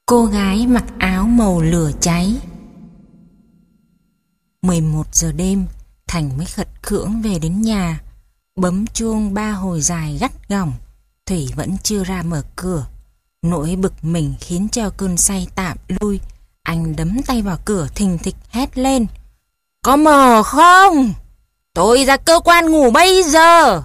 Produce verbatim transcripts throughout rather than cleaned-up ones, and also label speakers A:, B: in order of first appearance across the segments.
A: Cô gái mặc áo màu lửa cháy. mười một giờ đêm, Thành mới khật khưỡng về đến nhà. Bấm chuông ba hồi dài gắt gỏng, Thủy vẫn chưa ra mở cửa. Nỗi bực mình khiến cho cơn say tạm lui. Anh đấm tay vào cửa thình thịch hét lên: "Có mở không? Tôi ra cơ quan ngủ bây giờ."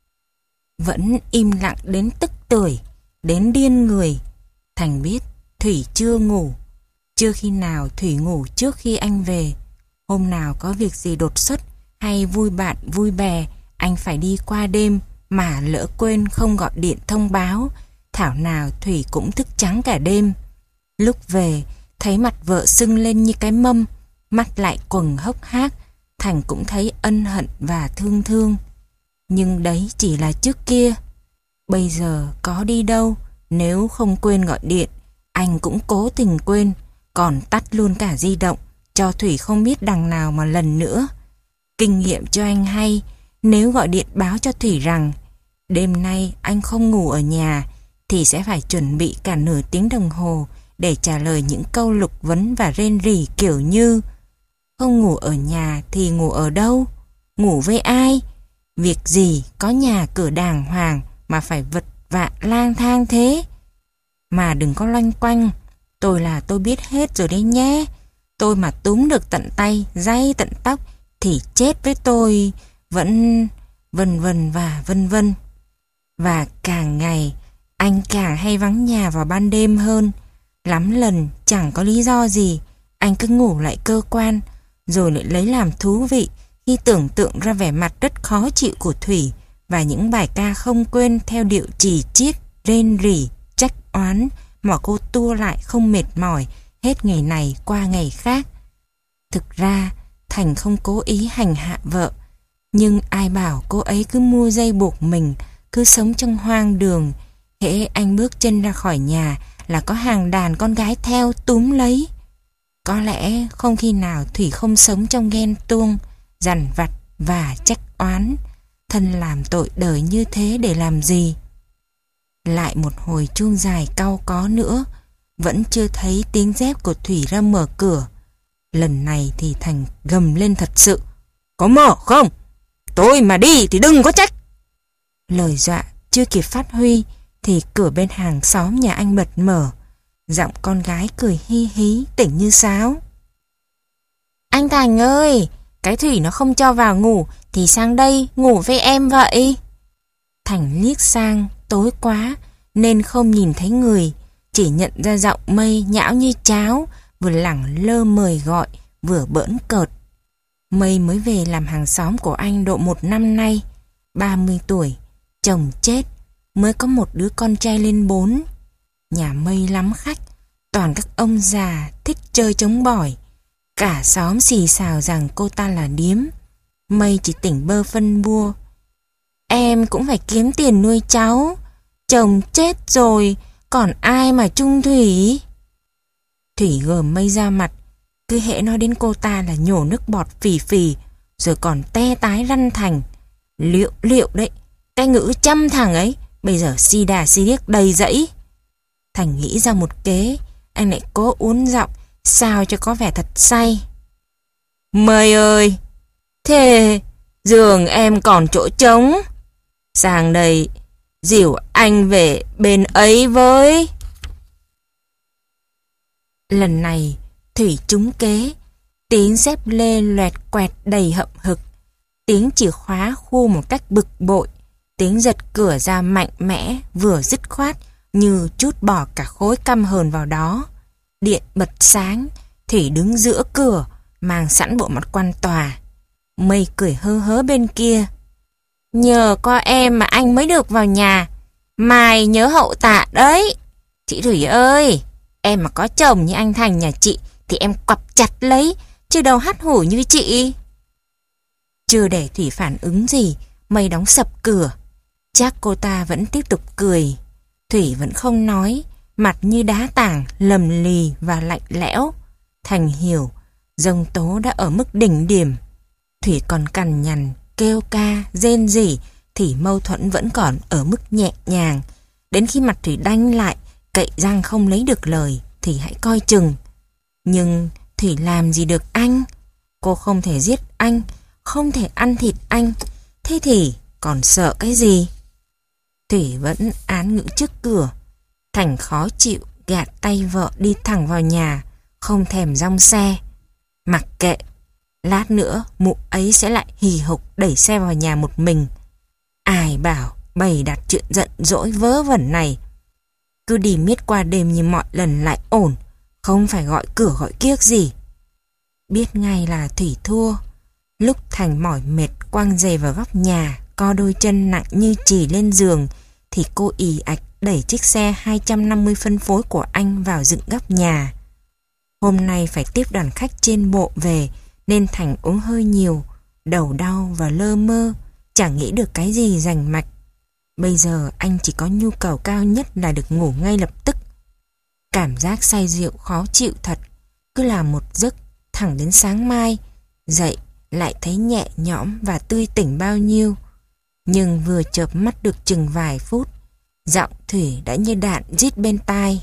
A: Vẫn im lặng đến tức tưởi, đến điên người. Thành biết Thủy chưa ngủ. Chưa khi nào Thủy ngủ trước khi anh về. Hôm nào có việc gì đột xuất hay vui bạn vui bè, anh phải đi qua đêm mà lỡ quên không gọi điện thông báo, thảo nào Thủy cũng thức trắng cả đêm. Lúc về thấy mặt vợ sưng lên như cái mâm, mắt lại quầng hốc hác, Thành cũng thấy ân hận và thương thương. Nhưng đấy chỉ là trước kia. Bây giờ có đi đâu, nếu không quên gọi điện, anh cũng cố tình quên, còn tắt luôn cả di động, cho Thủy không biết đằng nào mà lần nữa. Kinh nghiệm cho anh hay, nếu gọi điện báo cho Thủy rằng đêm nay anh không ngủ ở nhà, thì sẽ phải chuẩn bị cả nửa tiếng đồng hồ để trả lời những câu lục vấn và rên rỉ kiểu như: không ngủ ở nhà thì ngủ ở đâu? Ngủ với ai? Việc gì có nhà cửa đàng hoàng mà phải vật vã lang thang thế? Mà đừng có loanh quanh, tôi là tôi biết hết rồi đấy nhé. Tôi mà túm được tận tay, day tận tóc thì chết với tôi. Vẫn vân vân và vân vân. Và càng ngày anh càng hay vắng nhà vào ban đêm hơn. Lắm lần chẳng có lý do gì, anh cứ ngủ lại cơ quan, rồi lại lấy làm thú vị khi tưởng tượng ra vẻ mặt rất khó chịu của Thủy và những bài ca không quên theo điệu chì chiết, rên rỉ, trách oán mà cô tua lại không mệt mỏi hết ngày này qua ngày khác. Thực ra Thành không cố ý hành hạ vợ, nhưng ai bảo cô ấy cứ mua dây buộc mình, cứ sống trong hoang đường. Hễ anh bước chân ra khỏi nhà là có hàng đàn con gái theo túm lấy. Có lẽ không khi nào Thủy không sống trong ghen tuông, dằn vặt và trách oán. Thân làm tội đời như thế để làm gì? Lại một hồi chuông dài cau có nữa, vẫn chưa thấy tiếng dép của Thủy ra mở cửa. Lần này thì Thành gầm lên thật sự: "Có mở không? Tôi mà đi thì đừng có trách." Lời dọa chưa kịp phát huy thì cửa bên hàng xóm nhà anh bật mở. Giọng con gái cười hi hí tỉnh như sáo: "Anh Thành ơi, cái Thủy nó không cho vào ngủ thì sang đây ngủ với em vậy." Thành liếc sang, tối quá nên không nhìn thấy người, chỉ nhận ra giọng Mây nhão như cháo, vừa lẳng lơ mời gọi, vừa bỡn cợt. Mây mới về làm hàng xóm của anh độ một năm nay, ba mươi tuổi, chồng chết, mới có một đứa con trai lên bốn. Nhà Mây lắm khách, toàn các ông già thích chơi trống bỏi. Cả xóm xì xào rằng cô ta là điếm. Mây chỉ tỉnh bơ phân bua: "Em cũng phải kiếm tiền nuôi cháu. Chồng chết rồi, còn ai mà chung Thủy?" Thủy gờm Mây ra mặt, cứ hễ nói đến cô ta là nhổ nước bọt phì phì, rồi còn te tái răn Thành: "Liệu liệu đấy, cái ngữ chăm thằng ấy bây giờ si đà si điếc đầy dẫy." Thành nghĩ ra một kế, anh lại cố uốn giọng sao cho có vẻ thật say: "Mây ơi, thế giường em còn chỗ trống, sang đây dìu anh về bên ấy với." Lần này Thủy trúng kế. Tiếng dép lê loẹt quẹt đầy hậm hực, tiếng chìa khóa khu một cách bực bội, tiếng giật cửa ra mạnh mẽ vừa dứt khoát như trút bỏ cả khối căm hờn vào đó. Điện bật sáng, Thủy đứng giữa cửa, mang sẵn bộ mặt quan tòa. Mây cười hơ hớ bên kia: "Nhờ có em mà anh mới được vào nhà, mai nhớ hậu tạ đấy. Chị Thủy ơi, em mà có chồng như anh Thành nhà chị thì em quặp chặt lấy, chứ đâu hắt hủi như chị." Chưa để Thủy phản ứng gì, Mây đóng sập cửa. Chắc cô ta vẫn tiếp tục cười. Thủy vẫn không nói, mặt như đá tảng, lầm lì và lạnh lẽo. Thành hiểu giông tố đã ở mức đỉnh điểm. Thủy còn cằn nhằn, kêu ca, rên rỉ thì mâu thuẫn vẫn còn ở mức nhẹ nhàng. Đến khi mặt Thủy đanh lại, cậy răng không lấy được lời thì hãy coi chừng. Nhưng Thủy làm gì được anh? Cô không thể giết anh, không thể ăn thịt anh. Thế thì còn sợ cái gì? Thủy vẫn án ngữ trước cửa. Thành khó chịu gạt tay vợ đi thẳng vào nhà, không thèm rong xe. Mặc kệ, lát nữa mụ ấy sẽ lại hì hục đẩy xe vào nhà một mình. Ai bảo bày đặt chuyện giận dỗi vớ vẩn này. Cứ đi miết qua đêm như mọi lần lại ổn, không phải gọi cửa gọi kiếc gì. Biết ngay là Thủy thua. Lúc Thành mỏi mệt quăng giày vào góc nhà, co đôi chân nặng như chì lên giường, thì cô ì ạch đẩy chiếc xe hai trăm năm mươi phân phối của anh vào dựng góc nhà. Hôm nay phải tiếp đoàn khách trên bộ về, nên Thành uống hơi nhiều, đầu đau và lơ mơ, chẳng nghĩ được cái gì rành mạch. Bây giờ anh chỉ có nhu cầu cao nhất là được ngủ ngay lập tức. Cảm giác say rượu khó chịu thật, cứ làm một giấc thẳng đến sáng mai, dậy lại thấy nhẹ nhõm và tươi tỉnh bao nhiêu. Nhưng vừa chợp mắt được chừng vài phút, giọng Thủy đã như đạn rít bên tai.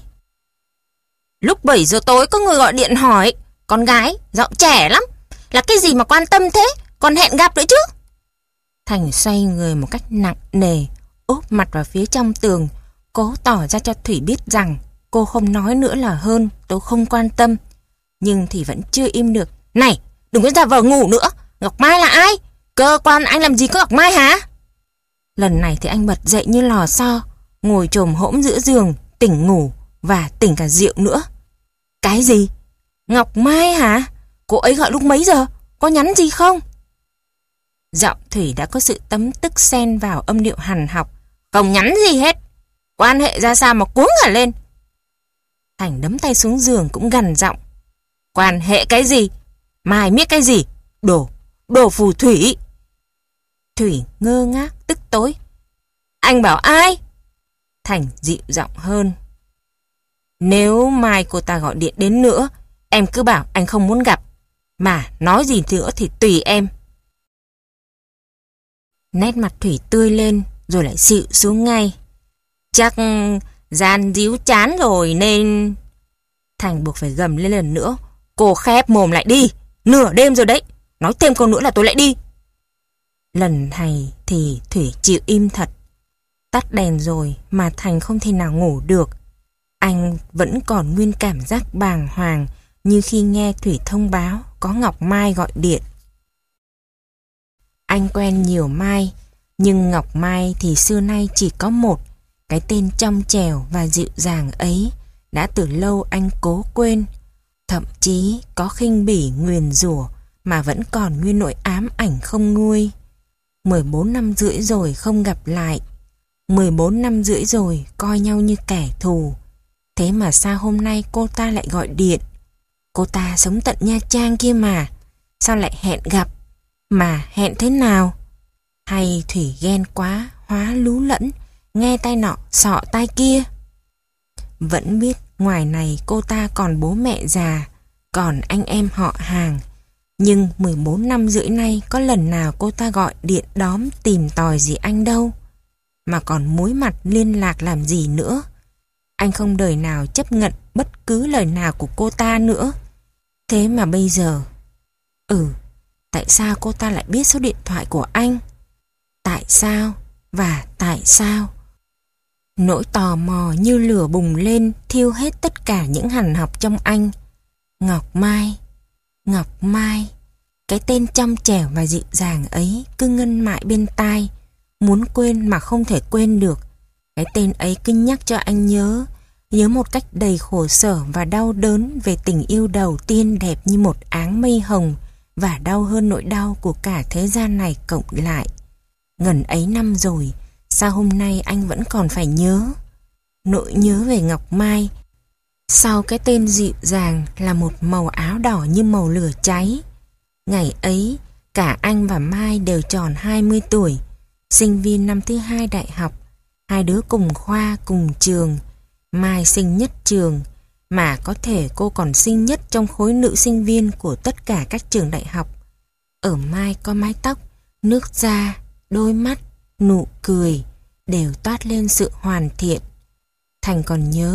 A: Lúc bảy giờ tối có người gọi điện hỏi, con gái, giọng trẻ lắm, là cái gì mà quan tâm thế, còn hẹn gặp nữa chứ. Thành xoay người một cách nặng nề, úp mặt vào phía trong tường, cố tỏ ra cho Thủy biết rằng cô không nói nữa là hơn, tôi không quan tâm. Nhưng thì vẫn chưa im được. Này, đừng có giả vờ ngủ nữa, Ngọc Mai là ai? Cơ quan anh làm gì có Ngọc Mai hả? Lần này thì anh bật dậy như lò xo, ngồi chồm hỗn giữa giường, tỉnh ngủ và tỉnh cả rượu nữa. Cái gì? Ngọc Mai hả? Cô ấy gọi lúc mấy giờ? Có nhắn gì không? Giọng Thủy đã có sự tấm tức xen vào âm điệu hằn học. Không nhắn gì hết. Quan hệ ra sao mà cuống cả lên. Thành đấm tay xuống giường cũng gằn giọng. Quan hệ cái gì? Mai biết cái gì? Đồ, đồ phù thủy. Thủy ngơ ngác tức tối. Anh bảo ai? Thành dịu giọng hơn. Nếu mai cô ta gọi điện đến nữa, em cứ bảo anh không muốn gặp. Mà nói gì nữa thì tùy em. Nét mặt Thủy tươi lên, rồi lại xịu xuống ngay. Chắc gian díu chán rồi nên... Thành buộc phải gầm lên lần nữa. Cô khép mồm lại đi, nửa đêm rồi đấy, nói thêm câu nữa là tôi lại đi. Lần này thì Thủy chịu im thật. Tắt đèn rồi mà Thành không thể nào ngủ được. Anh vẫn còn nguyên cảm giác bàng hoàng như khi nghe Thủy thông báo có Ngọc Mai gọi điện. Anh quen nhiều Mai, nhưng Ngọc Mai thì xưa nay chỉ có một. Cái tên trong trẻo và dịu dàng ấy đã từ lâu anh cố quên. Thậm chí có khinh bỉ nguyền rủa mà vẫn còn nguyên nỗi ám ảnh không nguôi. mười bốn năm rưỡi rồi không gặp lại. mười bốn năm rưỡi rồi coi nhau như kẻ thù. Thế mà sao hôm nay cô ta lại gọi điện? Cô ta sống tận Nha Trang kia mà. Sao lại hẹn gặp? Mà hẹn thế nào? Hay Thủy ghen quá, hóa lú lẫn, nghe tai nọ sọ tai kia? Vẫn biết ngoài này cô ta còn bố mẹ già, còn anh em họ hàng. Nhưng mười bốn năm rưỡi nay có lần nào cô ta gọi điện đóm tìm tòi gì anh đâu. Mà còn muối mặt liên lạc làm gì nữa. Anh không đời nào chấp nhận bất cứ lời nào của cô ta nữa. Thế mà bây giờ... Ừ, tại sao cô ta lại biết số điện thoại của anh? Tại sao? Và tại sao? Nỗi tò mò như lửa bùng lên, thiêu hết tất cả những hằn học trong anh. Ngọc Mai, Ngọc Mai, cái tên trong trẻo và dịu dàng ấy cứ ngân mãi bên tai, muốn quên mà không thể quên được. Cái tên ấy cứ nhắc cho anh nhớ, nhớ một cách đầy khổ sở và đau đớn về tình yêu đầu tiên đẹp như một áng mây hồng và đau hơn nỗi đau của cả thế gian này cộng lại. Ngần ấy năm rồi, sao hôm nay anh vẫn còn phải nhớ? Nỗi nhớ về Ngọc Mai. Sau cái tên dịu dàng là một màu áo đỏ như màu lửa cháy. Ngày ấy, cả anh và Mai đều tròn hai mươi tuổi, sinh viên năm thứ hai đại học. Hai đứa cùng khoa, cùng trường. Mai xinh nhất trường, mà có thể cô còn xinh nhất trong khối nữ sinh viên của tất cả các trường đại học. Ở Mai có mái tóc, nước da, đôi mắt, nụ cười đều toát lên sự hoàn thiện. Thành còn nhớ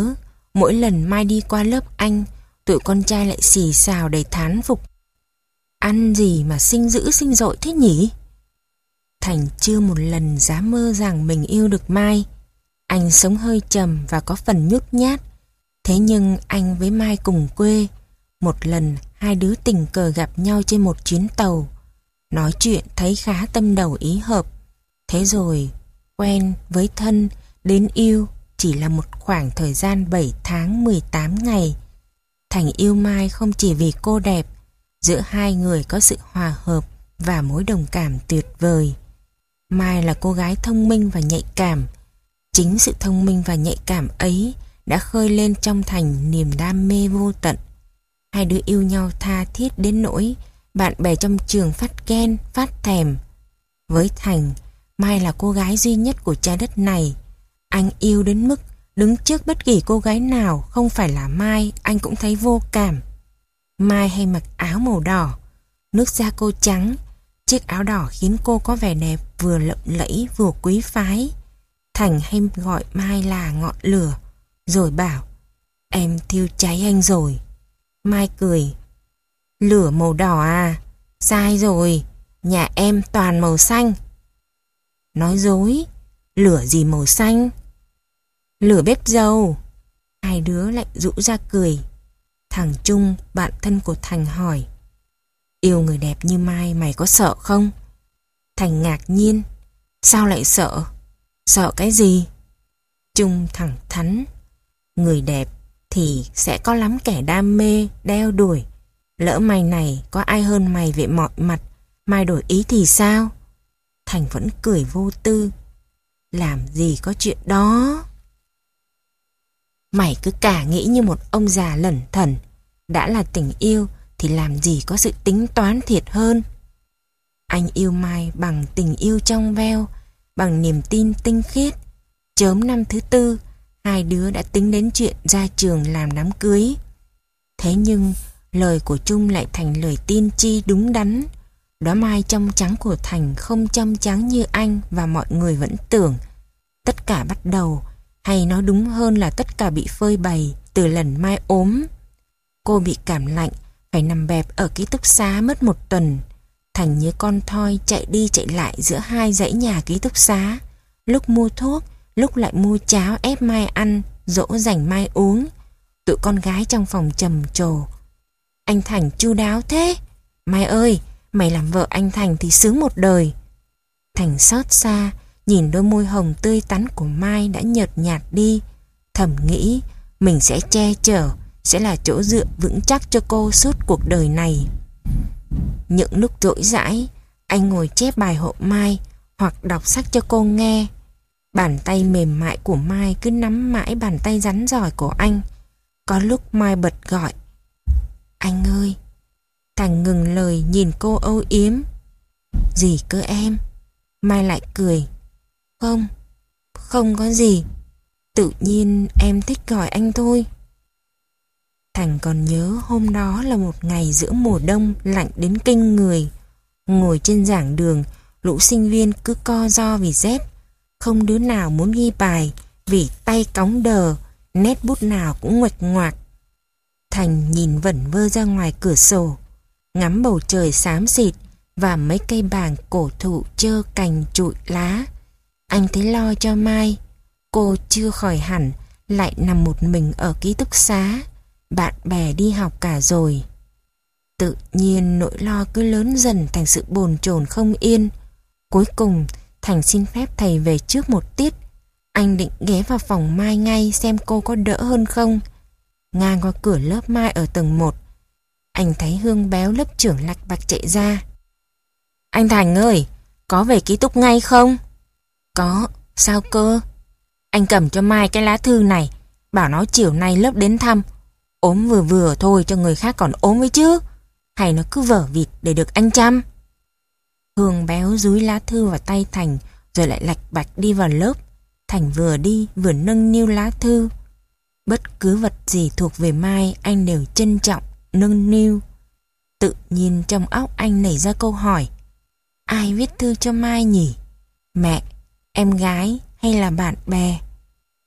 A: Mỗi lần Mai đi qua lớp anh, tụi con trai lại xì xào đầy thán phục. Ăn gì mà xinh dữ xinh dội thế nhỉ? Thành chưa một lần dám mơ rằng mình yêu được Mai. Anh sống hơi trầm và có phần nhút nhát. Thế nhưng anh với Mai cùng quê. Một lần hai đứa tình cờ gặp nhau trên một chuyến tàu. Nói chuyện thấy khá tâm đầu ý hợp. Thế rồi quen với thân đến yêu chỉ là một khoảng thời gian bảy tháng mười tám ngày. Thành yêu Mai không chỉ vì cô đẹp. Giữa hai người có sự hòa hợp và mối đồng cảm tuyệt vời. Mai là cô gái thông minh và nhạy cảm. Chính sự thông minh và nhạy cảm ấy đã khơi lên trong Thành niềm đam mê vô tận. Hai đứa yêu nhau tha thiết đến nỗi bạn bè trong trường phát ghen, phát thèm. Với Thành, Mai là cô gái duy nhất của trái đất này. Anh yêu đến mức đứng trước bất kỳ cô gái nào không phải là Mai, anh cũng thấy vô cảm. Mai hay mặc áo màu đỏ, nước da cô trắng. Chiếc áo đỏ khiến cô có vẻ đẹp vừa lộng lẫy vừa quý phái. Thành hay gọi Mai là ngọn lửa, rồi bảo: em thiêu cháy anh rồi. Mai cười: lửa màu đỏ à? Sai rồi, nhà em toàn màu xanh. Nói dối, lửa gì màu xanh? Lửa bếp dầu. Hai đứa lại rũ ra cười. Thằng Trung, bạn thân của Thành hỏi: yêu người đẹp như Mai mày có sợ không? Thành ngạc nhiên: sao lại sợ? Sợ cái gì? Trung thẳng thắn: người đẹp thì sẽ có lắm kẻ đam mê, đeo đuổi. Lỡ mày này có ai hơn mày về mọi mặt, Mai đổi ý thì sao? Thành vẫn cười vô tư: làm gì có chuyện đó. Mày cứ cả nghĩ như một ông già lẩn thẩn. Đã là tình yêu thì làm gì có sự tính toán thiệt hơn. Anh yêu Mai bằng tình yêu trong veo, bằng niềm tin tinh khiết. Chớm năm thứ tư, hai đứa đã tính đến chuyện ra trường làm đám cưới. Thế nhưng lời của Trung lại thành lời tiên tri đúng đắn. Đóa Mai trong trắng của Thành không trong trắng như anh và mọi người vẫn tưởng. Tất cả bắt đầu, hay nói đúng hơn là tất cả bị phơi bày từ lần Mai ốm. Cô bị cảm lạnh, phải nằm bẹp ở ký túc xá mất một tuần. Thành như con thoi chạy đi chạy lại giữa hai dãy nhà ký túc xá. Lúc mua thuốc, lúc lại mua cháo ép Mai ăn, dỗ dành Mai uống. Tụi con gái trong phòng trầm trồ: anh Thành chu đáo thế. Mai ơi, mày làm vợ anh Thành thì sướng một đời. Thành xót xa nhìn đôi môi hồng tươi tắn của Mai đã nhợt nhạt đi, thầm nghĩ mình sẽ che chở, sẽ là chỗ dựa vững chắc cho cô suốt cuộc đời này. Những lúc rỗi rãi, anh ngồi chép bài hộ Mai hoặc đọc sách cho cô nghe. Bàn tay mềm mại của Mai cứ nắm mãi bàn tay rắn rỏi của anh. Có lúc Mai bật gọi: anh ơi. Thành ngừng lời nhìn cô âu yếm: gì cơ em? Mai lại cười: không, không có gì. Tự nhiên em thích gọi anh thôi. Thành còn nhớ hôm đó là một ngày giữa mùa đông lạnh đến kinh người. Ngồi trên giảng đường, lũ sinh viên cứ co ro vì rét. Không đứa nào muốn ghi bài vì tay cóng đờ, nét bút nào cũng nguệch ngoạc. Thành nhìn vẩn vơ ra ngoài cửa sổ, ngắm bầu trời xám xịt và mấy cây bàng cổ thụ trơ cành trụi lá. Anh thấy lo cho Mai. Cô chưa khỏi hẳn, lại nằm một mình ở ký túc xá. Bạn bè đi học cả rồi. Tự nhiên nỗi lo cứ lớn dần thành sự bồn chồn không yên. Cuối cùng Thành xin phép thầy về trước một tiết. Anh định ghé vào phòng Mai ngay xem cô có đỡ hơn không. Ngang qua cửa lớp Mai ở tầng một, anh thấy Hương béo lớp trưởng lạch bạch chạy ra. Anh Thành ơi, có về ký túc ngay không? Có, sao cơ? Anh cầm cho Mai cái lá thư này, bảo nó chiều nay lớp đến thăm. Ốm vừa vừa thôi cho người khác còn ốm ấy chứ. Hay nó cứ vở vịt để được anh chăm. Hương béo dúi lá thư vào tay Thành rồi lại lạch bạch đi vào lớp. Thành vừa đi vừa nâng niu lá thư. Bất cứ vật gì thuộc về Mai anh đều trân trọng, nâng niu. Tự nhiên trong óc anh nảy ra câu hỏi: ai viết thư cho Mai nhỉ? Mẹ, em gái hay là bạn bè?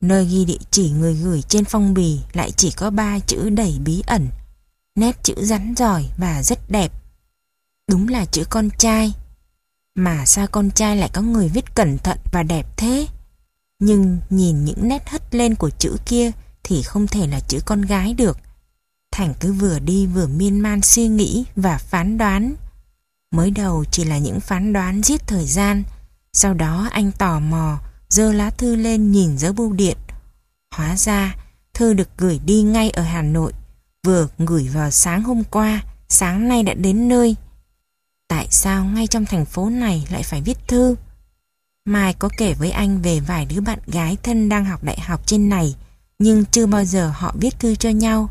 A: Nơi ghi địa chỉ người gửi trên phong bì lại chỉ có ba chữ đầy bí ẩn. Nét chữ rắn rỏi và rất đẹp. Đúng là chữ con trai. Mà sao con trai lại có người viết cẩn thận và đẹp thế? Nhưng nhìn những nét hất lên của chữ kia thì không thể là chữ con gái được. Thành cứ vừa đi vừa miên man suy nghĩ và phán đoán. Mới đầu chỉ là những phán đoán giết thời gian. Sau đó anh tò mò giơ lá thư lên nhìn dấu bưu điện. Hóa ra thư được gửi đi ngay ở Hà Nội, vừa gửi vào sáng hôm qua, sáng nay đã đến nơi. Tại sao ngay trong thành phố này lại phải viết thư? Mai có kể với anh về vài đứa bạn gái thân đang học đại học trên này, nhưng chưa bao giờ họ viết thư cho nhau.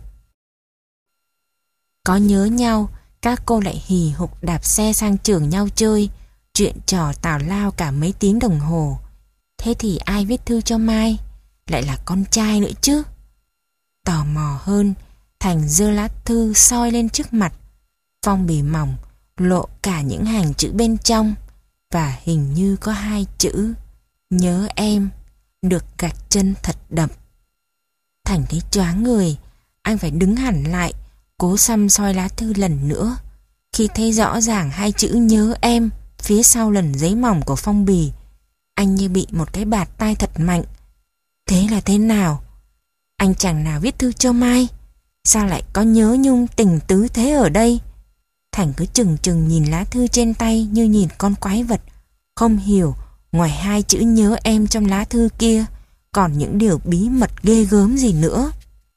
A: Có nhớ nhau, các cô lại hì hục đạp xe sang trường nhau chơi, chuyện trò tào lao cả mấy tiếng đồng hồ. Thế thì ai viết thư cho Mai? Lại là con trai nữa chứ. Tò mò hơn, Thành giơ lá thư soi lên trước mặt. Phong bì mỏng, lộ cả những hàng chữ bên trong, và hình như có hai chữ nhớ em được gạch chân thật đậm. Thành thấy choáng người, anh phải đứng hẳn lại, cố săm soi lá thư lần nữa. Khi thấy rõ ràng hai chữ nhớ em phía sau lần giấy mỏng của phong bì, anh như bị một cái bạt tai thật mạnh. Thế là thế nào? Anh chẳng nào viết thư cho Mai? Sao lại có nhớ nhung tình tứ thế ở đây? Thành cứ chừng chừng nhìn lá thư trên tay như nhìn con quái vật, không hiểu ngoài hai chữ nhớ em trong lá thư kia còn những điều bí mật ghê gớm gì nữa.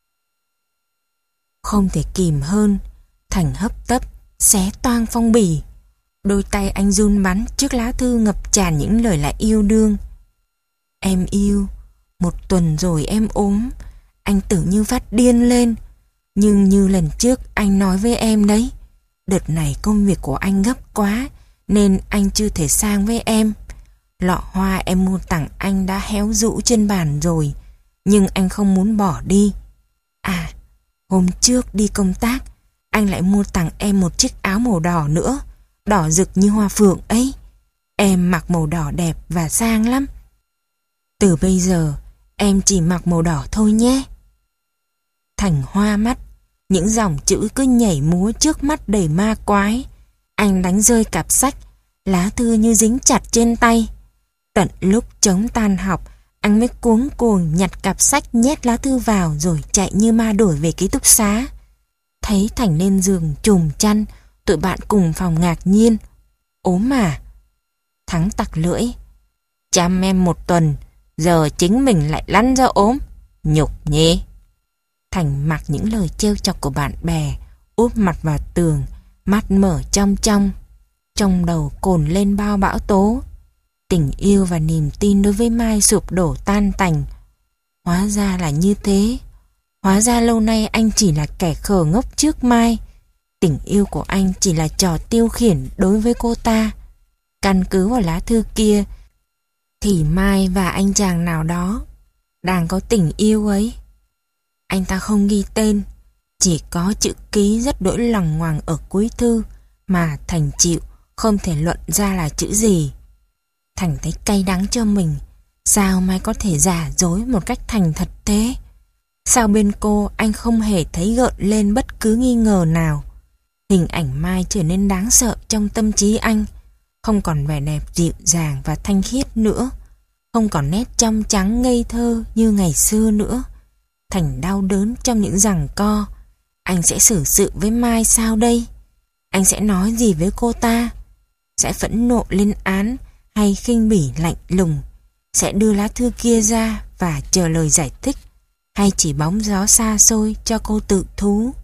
A: Không thể kìm hơn, Thành hấp tấp xé toang phong bì. Đôi tay anh run bắn trước lá thư ngập tràn những lời lẽ yêu đương. Em yêu, một tuần rồi em ốm. Anh tưởng như phát điên lên. Nhưng như lần trước anh nói với em đấy, đợt này công việc của anh gấp quá nên anh chưa thể sang với em. Lọ hoa em mua tặng anh đã héo rũ trên bàn rồi, nhưng anh không muốn bỏ đi. À, hôm trước đi công tác, anh lại mua tặng em một chiếc áo màu đỏ nữa, đỏ rực như hoa phượng ấy. Em mặc màu đỏ đẹp và sang lắm. Từ bây giờ em chỉ mặc màu đỏ thôi nhé. Thành hoa mắt, những dòng chữ cứ nhảy múa trước mắt đầy ma quái. Anh đánh rơi cặp sách, lá thư như dính chặt trên tay. Tận lúc chống tan học, anh mới cuống cuồng nhặt cặp sách nhét lá thư vào rồi chạy như ma đuổi về ký túc xá. Thấy Thành lên giường chùm chăn, tụi bạn cùng phòng ngạc nhiên. Ốm mà. Thắng tặc lưỡi. Chăm em một tuần, giờ chính mình lại lăn ra ốm. Nhục nhỉ. Thành mặc những lời trêu chọc của bạn bè, úp mặt vào tường, mắt mở trong trong. Trong đầu cồn lên bao bão tố. Tình yêu và niềm tin đối với Mai sụp đổ tan tành. Hóa ra là như thế. Hóa ra lâu nay anh chỉ là kẻ khờ ngốc trước Mai. Tình yêu của anh chỉ là trò tiêu khiển đối với cô ta. Căn cứ vào lá thư kia thì Mai và anh chàng nào đó đang có tình yêu ấy. Anh ta không ghi tên, chỉ có chữ ký rất đỗi lằng ngoằng ở cuối thư mà Thành chịu không thể luận ra là chữ gì. Thành thấy cay đắng cho mình. Sao Mai có thể giả dối một cách thành thật thế? Sao bên cô anh không hề thấy gợn lên bất cứ nghi ngờ nào? Hình ảnh Mai trở nên đáng sợ trong tâm trí anh. Không còn vẻ đẹp dịu dàng và thanh khiết nữa. Không còn nét trong trắng ngây thơ như ngày xưa nữa. Thành đau đớn trong những giằng co. Anh sẽ xử sự với Mai sao đây? Anh sẽ nói gì với cô ta? Sẽ phẫn nộ lên án hay khinh bỉ lạnh lùng? Sẽ đưa lá thư kia ra và chờ lời giải thích, hay chỉ bóng gió xa xôi cho cô tự thú?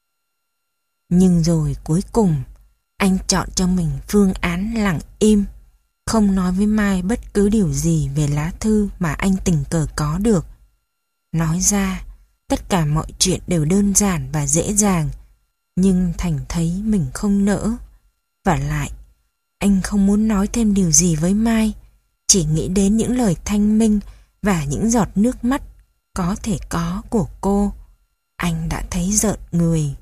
A: Nhưng rồi cuối cùng anh chọn cho mình phương án lặng im, không nói với Mai bất cứ điều gì về lá thư mà anh tình cờ có được. Nói ra tất cả mọi chuyện đều đơn giản và dễ dàng, nhưng Thành thấy mình không nỡ. Và lại anh không muốn nói thêm điều gì với Mai, chỉ nghĩ đến những lời thanh minh và những giọt nước mắt có thể có của cô. Anh đã thấy rợn người.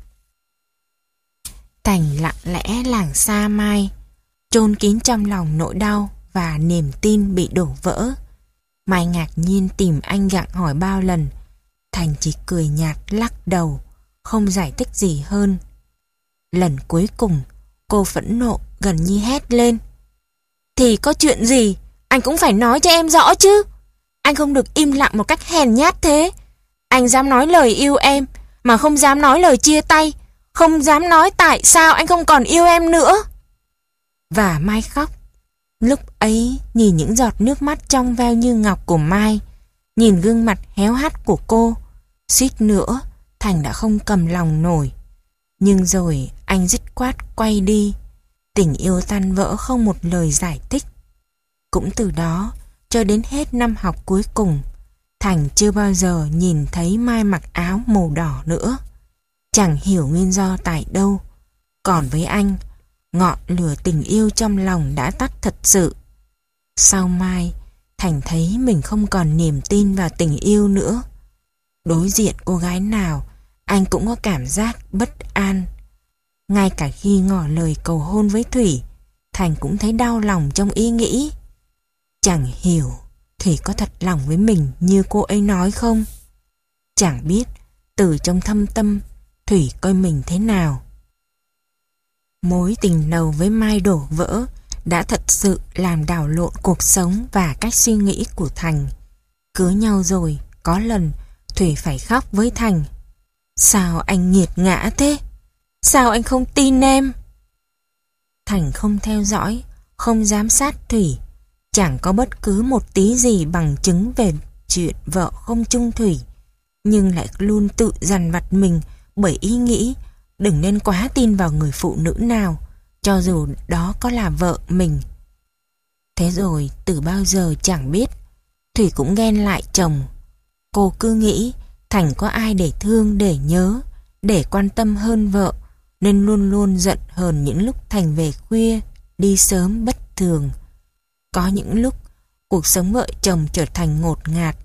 A: Thành lặng lẽ lảng xa Mai, chôn kín trong lòng nỗi đau và niềm tin bị đổ vỡ. Mai ngạc nhiên tìm anh gặng hỏi bao lần. Thành chỉ cười nhạt lắc đầu, không giải thích gì hơn. Lần cuối cùng, cô phẫn nộ gần như hét lên. Thì có chuyện gì, anh cũng phải nói cho em rõ chứ. Anh không được im lặng một cách hèn nhát thế. Anh dám nói lời yêu em, mà không dám nói lời chia tay, không dám nói tại sao anh không còn yêu em nữa. Và Mai khóc. Lúc ấy, nhìn những giọt nước mắt trong veo như ngọc của Mai, nhìn gương mặt héo hắt của cô, suýt nữa Thành đã không cầm lòng nổi. Nhưng rồi anh dứt khoát quay đi. Tình yêu tan vỡ không một lời giải thích. Cũng từ đó cho đến hết năm học cuối cùng, Thành chưa bao giờ nhìn thấy Mai mặc áo màu đỏ nữa. Chẳng hiểu nguyên do tại đâu. Còn với anh, ngọn lửa tình yêu trong lòng đã tắt thật sự. Sau Mai, Thành thấy mình không còn niềm tin vào tình yêu nữa. Đối diện cô gái nào, anh cũng có cảm giác bất an. Ngay cả khi ngỏ lời cầu hôn với Thủy, Thành cũng thấy đau lòng trong ý nghĩ. Chẳng hiểu Thủy có thật lòng với mình như cô ấy nói không? Chẳng biết từ trong thâm tâm Thủy coi mình thế nào. Mối tình đầu với Mai đổ vỡ đã thật sự làm đảo lộn cuộc sống và cách suy nghĩ của Thành. Cưới nhau rồi, có lần Thủy phải khóc với Thành. Sao anh nghiệt ngã thế? Sao anh không tin em? Thành không theo dõi, không giám sát Thủy, chẳng có bất cứ một tí gì bằng chứng về chuyện vợ không chung thủy, nhưng lại luôn tự dằn vặt mình bởi ý nghĩ đừng nên quá tin vào người phụ nữ nào, cho dù đó có là vợ mình. Thế rồi từ bao giờ chẳng biết, Thủy cũng ghen lại chồng. Cô cứ nghĩ Thành có ai để thương, để nhớ, để quan tâm hơn vợ, nên luôn luôn giận hờn những lúc Thành về khuya, đi sớm bất thường. Có những lúc cuộc sống vợ chồng trở thành ngột ngạt.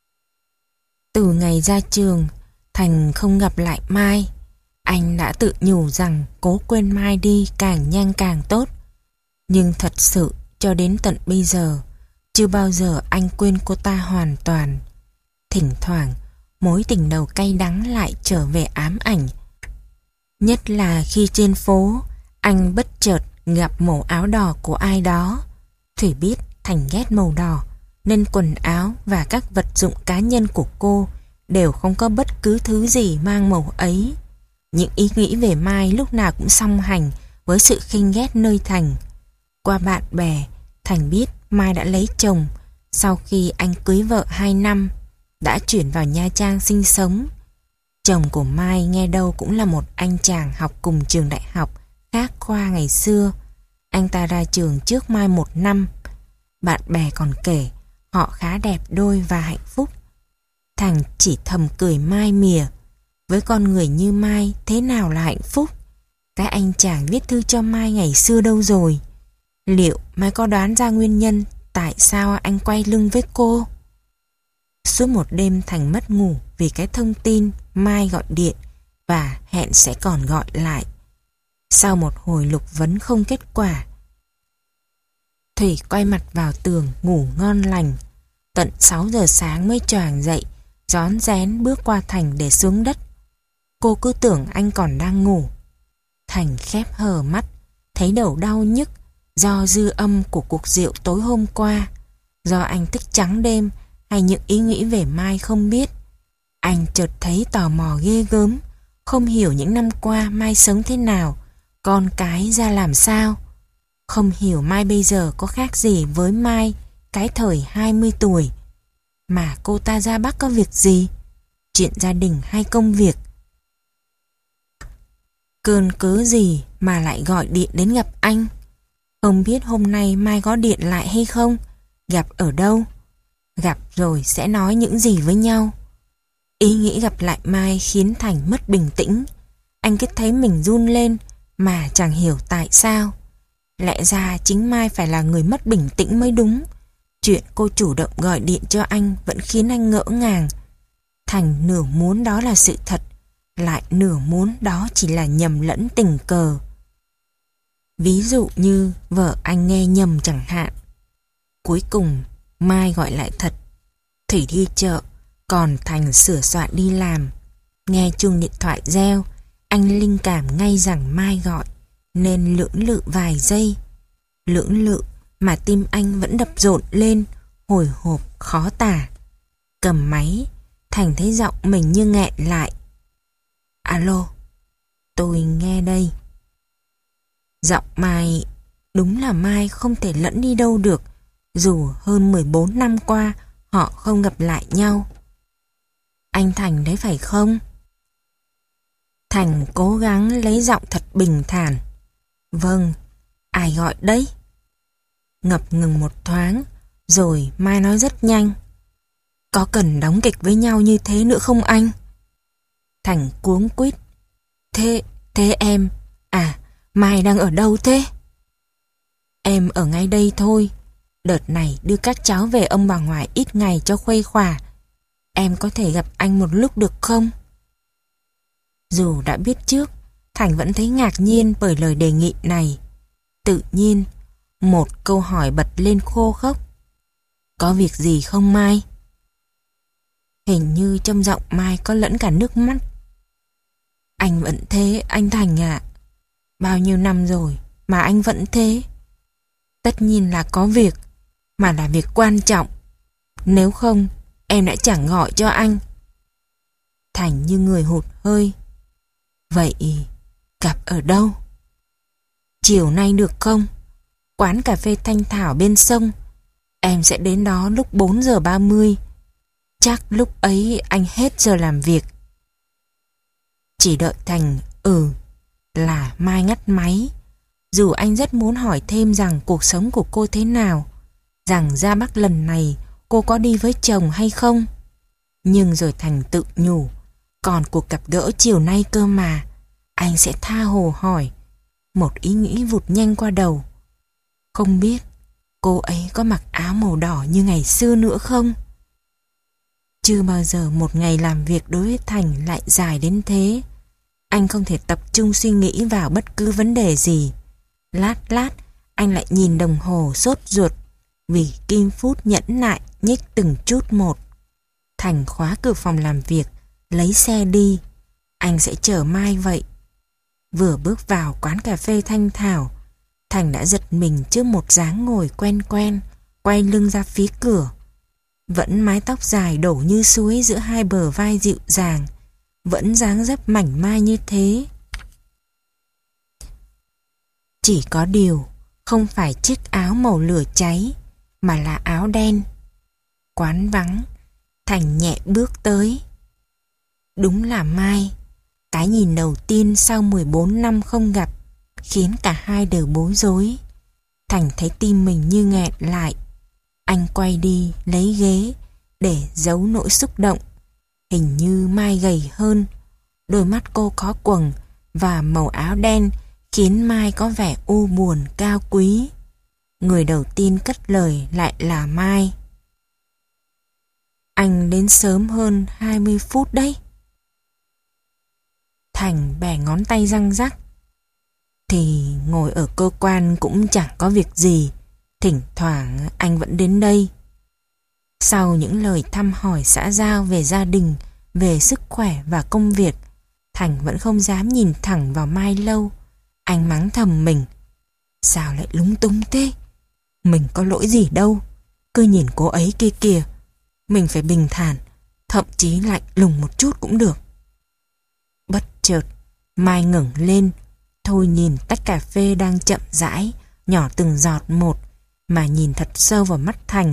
A: Từ ngày ra trường, Thành không gặp lại Mai. Anh đã tự nhủ rằng cố quên Mai đi càng nhanh càng tốt. Nhưng thật sự cho đến tận bây giờ, chưa bao giờ anh quên cô ta hoàn toàn. Thỉnh thoảng, mối tình đầu cay đắng lại trở về ám ảnh. Nhất là khi trên phố, anh bất chợt gặp màu áo đỏ của ai đó. Thủy biết Thành ghét màu đỏ, nên quần áo và các vật dụng cá nhân của cô đều không có bất cứ thứ gì mang màu ấy. Những ý nghĩ về Mai lúc nào cũng song hành với sự khinh ghét nơi Thành. Qua bạn bè, Thành biết Mai đã lấy chồng sau khi anh cưới vợ hai năm, đã chuyển vào Nha Trang sinh sống. Chồng của Mai nghe đâu cũng là một anh chàng học cùng trường đại học khác khoa ngày xưa. Anh ta ra trường trước Mai một năm. Bạn bè còn kể họ khá đẹp đôi và hạnh phúc. Thành chỉ thầm cười mai mỉa. Với con người như Mai, thế nào là hạnh phúc? Cái anh chàng viết thư cho Mai ngày xưa đâu rồi? Liệu Mai có đoán ra nguyên nhân tại sao anh quay lưng với cô? Suốt một đêm Thành mất ngủ vì cái thông tin Mai gọi điện và hẹn sẽ còn gọi lại. Sau một hồi lục vấn không kết quả, Thủy quay mặt vào tường ngủ ngon lành. Tận sáu giờ sáng mới choàng dậy, rón rén bước qua Thành để xuống đất. Cô cứ tưởng anh còn đang ngủ. Thành khép hờ mắt, thấy đầu đau nhức do dư âm của cuộc rượu tối hôm qua, do anh thức trắng đêm hay những ý nghĩ về Mai không biết. Anh chợt thấy tò mò ghê gớm, không hiểu những năm qua Mai sống thế nào, con cái ra làm sao. Không hiểu Mai bây giờ có khác gì với Mai cái thời hai mươi tuổi. Mà cô ta ra Bắc có việc gì? Chuyện gia đình hay công việc? Cơn cớ gì mà lại gọi điện đến gặp anh? Không biết hôm nay Mai có điện lại hay không? Gặp ở đâu? Gặp rồi sẽ nói những gì với nhau? Ý nghĩ gặp lại Mai khiến Thành mất bình tĩnh. Anh cứ thấy mình run lên mà chẳng hiểu tại sao. Lẽ ra chính Mai phải là người mất bình tĩnh mới đúng. Chuyện cô chủ động gọi điện cho anh vẫn khiến anh ngỡ ngàng. Thành nửa muốn đó là sự thật, lại nửa muốn đó chỉ là nhầm lẫn tình cờ. Ví dụ như vợ anh nghe nhầm chẳng hạn. Cuối cùng Mai gọi lại thật Thủy đi chợ, còn Thành sửa soạn đi làm. Nghe chuông điện thoại reo, anh linh cảm ngay rằng Mai gọi, nên lưỡng lự vài giây. Lưỡng lự mà tim anh vẫn đập rộn lên, hồi hộp khó tả. Cầm máy, Thành thấy giọng mình như nghẹn lại. Alo, tôi nghe đây. Giọng Mai, đúng là Mai không thể lẫn đi đâu được, dù hơn mười bốn năm qua họ không gặp lại nhau. Anh Thành đấy phải không? Thành cố gắng lấy giọng thật bình thản. Vâng, ai gọi đấy? Ngập ngừng một thoáng, rồi Mai nói rất nhanh. Có cần đóng kịch với nhau như thế nữa không anh? Thành cuống quýt. Thế, thế em, à, Mai đang ở đâu thế? Em ở ngay đây thôi. Đợt này đưa các cháu về ông bà ngoại ít ngày cho khuây khỏa. Em có thể gặp anh một lúc được không? Dù đã biết trước, Thành vẫn thấy ngạc nhiên bởi lời đề nghị này. Tự nhiên, một câu hỏi bật lên khô khốc. Có việc gì không Mai? Hình như trong giọng Mai có lẫn cả nước mắt. Anh vẫn thế, anh Thành ạ. Bao nhiêu năm rồi mà anh vẫn thế. Tất nhiên là có việc, mà là việc quan trọng. Nếu không, em đã chẳng gọi cho anh. Thành như người hụt hơi. Vậy gặp ở đâu? Chiều nay được không? Quán cà phê Thanh Thảo bên sông. Em sẽ đến đó lúc bốn giờ ba mươi. Chắc lúc ấy anh hết giờ làm việc. Chỉ đợi Thành ừ là Mai ngắt máy. Dù anh rất muốn hỏi thêm rằng cuộc sống của cô thế nào, rằng ra Bắc lần này cô có đi với chồng hay không. Nhưng rồi Thành tự nhủ, còn cuộc gặp gỡ chiều nay cơ mà, anh sẽ tha hồ hỏi. Một ý nghĩ vụt nhanh qua đầu. Không biết cô ấy có mặc áo màu đỏ như ngày xưa nữa không? Chưa bao giờ một ngày làm việc đối với Thành lại dài đến thế. Anh không thể tập trung suy nghĩ vào bất cứ vấn đề gì. Lát lát anh lại nhìn đồng hồ sốt ruột, vì kim phút nhẫn nại nhích từng chút một. Thành khóa cửa phòng làm việc, lấy xe đi. Anh sẽ chờ Mai vậy. Vừa bước vào quán cà phê Thanh Thảo, Thành đã giật mình trước một dáng ngồi quen quen, quay lưng ra phía cửa. Vẫn mái tóc dài đổ như suối giữa hai bờ vai dịu dàng, vẫn dáng dấp mảnh mai như thế. Chỉ có điều, không phải chiếc áo màu lửa cháy, mà là áo đen. Quán vắng, Thành nhẹ bước tới. Đúng là Mai. Cái nhìn đầu tiên sau mười bốn năm không gặp khiến cả hai đều bối rối. Thành thấy tim mình như nghẹn lại. Anh quay đi lấy ghế để giấu nỗi xúc động. Hình như Mai gầy hơn. Đôi mắt cô có quầng và màu áo đen khiến Mai có vẻ u buồn cao quý. Người đầu tiên cất lời lại là Mai. Anh đến sớm hơn hai mươi phút đấy. Thành bẻ ngón tay răng rắc. Thì ngồi ở cơ quan cũng chẳng có việc gì. Thỉnh thoảng anh vẫn đến đây. Sau những lời thăm hỏi xã giao về gia đình, về sức khỏe và công việc, Thành vẫn không dám nhìn thẳng vào Mai lâu. Anh mắng thầm mình. Sao lại lúng túng thế? Mình có lỗi gì đâu. Cứ nhìn cô ấy kia kìa. Mình phải bình thản, thậm chí lạnh lùng một chút cũng được. Bất chợt, Mai ngẩng lên, thôi nhìn tách cà phê đang chậm rãi, nhỏ từng giọt một, mà nhìn thật sâu vào mắt Thành.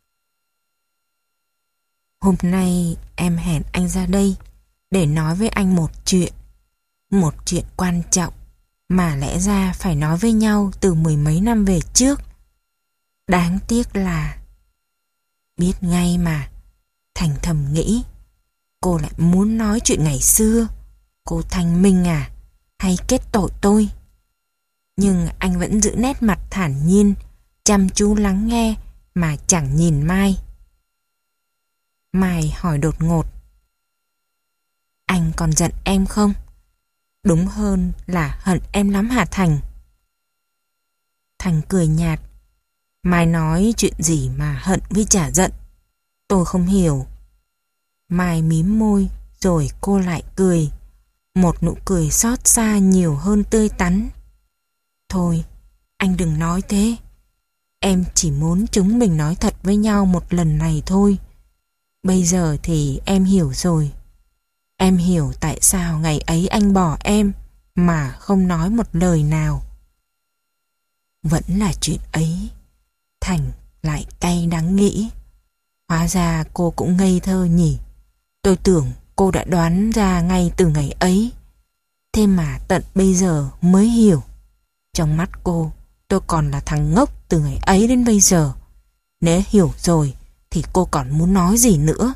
A: Hôm nay em hẹn anh ra đây để nói với anh một chuyện. Một chuyện quan trọng mà lẽ ra phải nói với nhau từ mười mấy năm về trước. Đáng tiếc là... Biết ngay mà, Thành thầm nghĩ. Cô lại muốn nói chuyện ngày xưa. Cô Thanh Minh à, hay kết tội tôi? Nhưng anh vẫn giữ nét mặt thản nhiên, chăm chú lắng nghe mà chẳng nhìn Mai. Mai hỏi đột ngột. Anh còn giận em không? Đúng hơn là hận em lắm hả Thành? Thành cười nhạt. Mai nói chuyện gì mà hận với chả giận. Tôi không hiểu. Mai mím môi, rồi cô lại cười. Một nụ cười xót xa nhiều hơn tươi tắn. Thôi, anh đừng nói thế. Em chỉ muốn chúng mình nói thật với nhau một lần này thôi. Bây giờ thì em hiểu rồi. Em hiểu tại sao ngày ấy anh bỏ em mà không nói một lời nào. Vẫn là chuyện ấy. Thành lại cay đắng nghĩ. Hóa ra cô cũng ngây thơ nhỉ. Tôi tưởng cô đã đoán ra ngay từ ngày ấy. Thế mà tận bây giờ mới hiểu. Trong mắt cô, tôi còn là thằng ngốc từ ngày ấy đến bây giờ. Nếu hiểu rồi thì cô còn muốn nói gì nữa?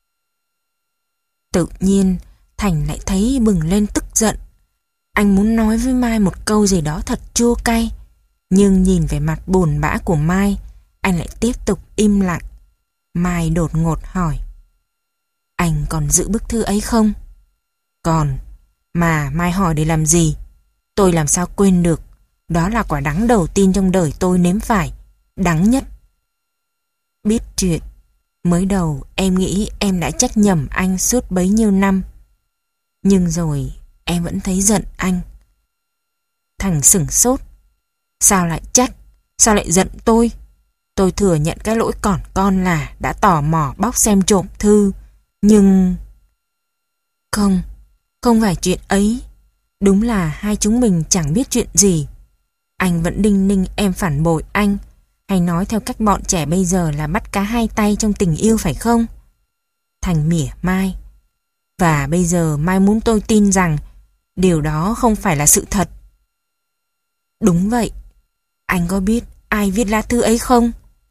A: Tự nhiên Thành lại thấy bừng lên tức giận. Anh muốn nói với Mai một câu gì đó thật chua cay, nhưng nhìn về mặt buồn bã của Mai, anh lại tiếp tục im lặng. Mai đột ngột hỏi: Anh còn giữ bức thư ấy không? Còn. Mà Mai hỏi để làm gì? Tôi làm sao quên được. Đó là quả đắng đầu tiên trong đời tôi nếm phải. Đắng nhất. Biết chuyện. Mới đầu em nghĩ em đã trách nhầm anh suốt bấy nhiêu năm. Nhưng rồi em vẫn thấy giận anh. Thành sửng sốt. Sao lại trách? Sao lại giận tôi? Tôi thừa nhận cái lỗi còn con là đã tò mò bóc xem trộm thư. Nhưng... Không, không phải chuyện ấy. Đúng là hai chúng mình chẳng biết chuyện gì. Anh vẫn đinh ninh em phản bội anh, hay nói theo cách bọn trẻ bây giờ là bắt cá hai tay trong tình yêu phải không? Thành mỉa Mai. Và bây giờ Mai muốn tôi tin rằng điều đó không phải là sự thật. Đúng vậy. Anh có biết ai viết lá thư ấy không?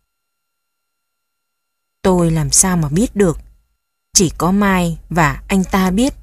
A: Tôi làm sao mà biết được. Chỉ có Mai và anh ta biết.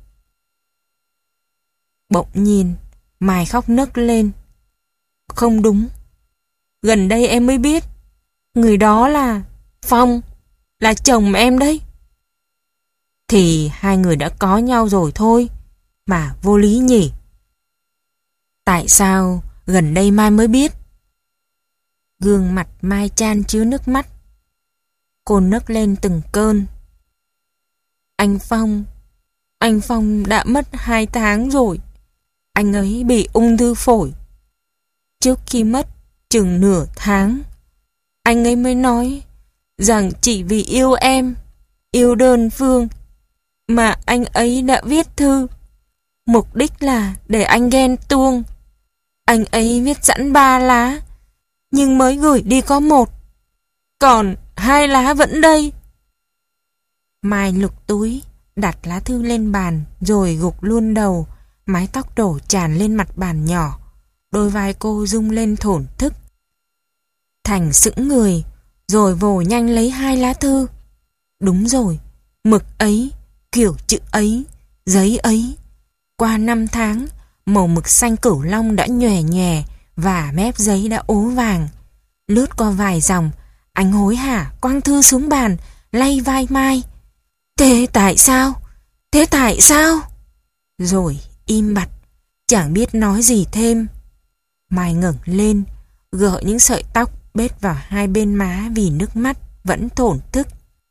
A: Bỗng nhiên Mai khóc nấc lên. Không đúng. Gần đây em mới biết. Người đó là Phong, là chồng em đấy. Thì hai người đã có nhau rồi thôi. Mà vô lý nhỉ. Tại sao gần đây Mai mới biết? Gương mặt Mai chan chứa nước mắt. Cô nấc lên từng cơn. Anh Phong, anh Phong đã mất hai tháng rồi. Anh ấy bị ung thư phổi. Trước khi mất chừng nửa tháng, anh ấy mới nói rằng chỉ vì yêu em, yêu đơn phương, mà anh ấy đã viết thư. Mục đích là để anh ghen tuông. Anh ấy viết sẵn ba lá, nhưng mới gửi đi có một. Còn hai lá vẫn đây. Mai lục túi, đặt lá thư lên bàn, rồi gục luôn đầu, mái tóc đổ tràn lên mặt bàn nhỏ. Đôi vai cô rung lên thổn thức. Thành sững người, rồi vồ nhanh lấy hai lá thư. Đúng rồi, mực ấy, kiểu chữ ấy, giấy ấy. Qua năm tháng, màu mực xanh cửu long đã nhòe nhòe và mép giấy đã ố vàng. Lướt qua vài dòng, anh hối hả quăng thư xuống bàn, lay vai Mai. Thế tại sao? Thế tại sao? Rồi im bặt, chẳng biết nói gì thêm. Mai ngẩng lên, gỡ những sợi tóc bết vào hai bên má vì nước mắt vẫn thổn thức.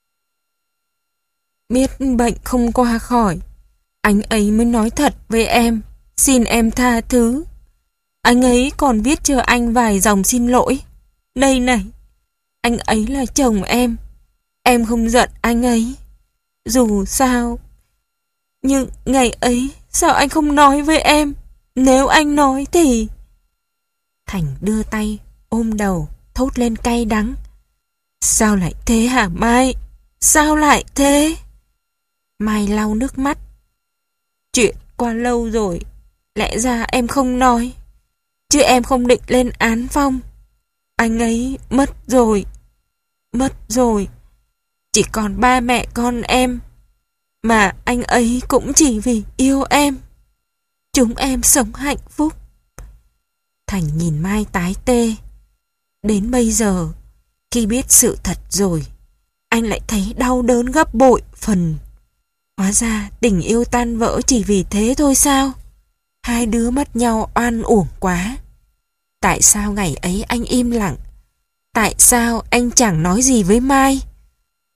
A: Biết bệnh không qua khỏi, anh ấy mới nói thật với em, xin em tha thứ. Anh ấy còn viết chờ anh vài dòng xin lỗi. Đây này, anh ấy là chồng em. Em không giận anh ấy. Dù sao, nhưng ngày ấy sao anh không nói với em? Nếu anh nói thì... Thành đưa tay ôm đầu, thốt lên cay đắng. Sao lại thế hả Mai? Sao lại thế? Mai lau nước mắt. Chuyện qua lâu rồi, lẽ ra em không nói. Chứ em không định lên án Phong. Anh ấy mất rồi. Mất rồi. Chỉ còn ba mẹ con em. Mà anh ấy cũng chỉ vì yêu em. Chúng em sống hạnh phúc. Thành nhìn Mai tái tê. Đến bây giờ, khi biết sự thật rồi, anh lại thấy đau đớn gấp bội phần. Hóa ra tình yêu tan vỡ chỉ vì thế thôi sao? Hai đứa mất nhau oan uổng quá. Tại sao ngày ấy anh im lặng? Tại sao anh chẳng nói gì với Mai?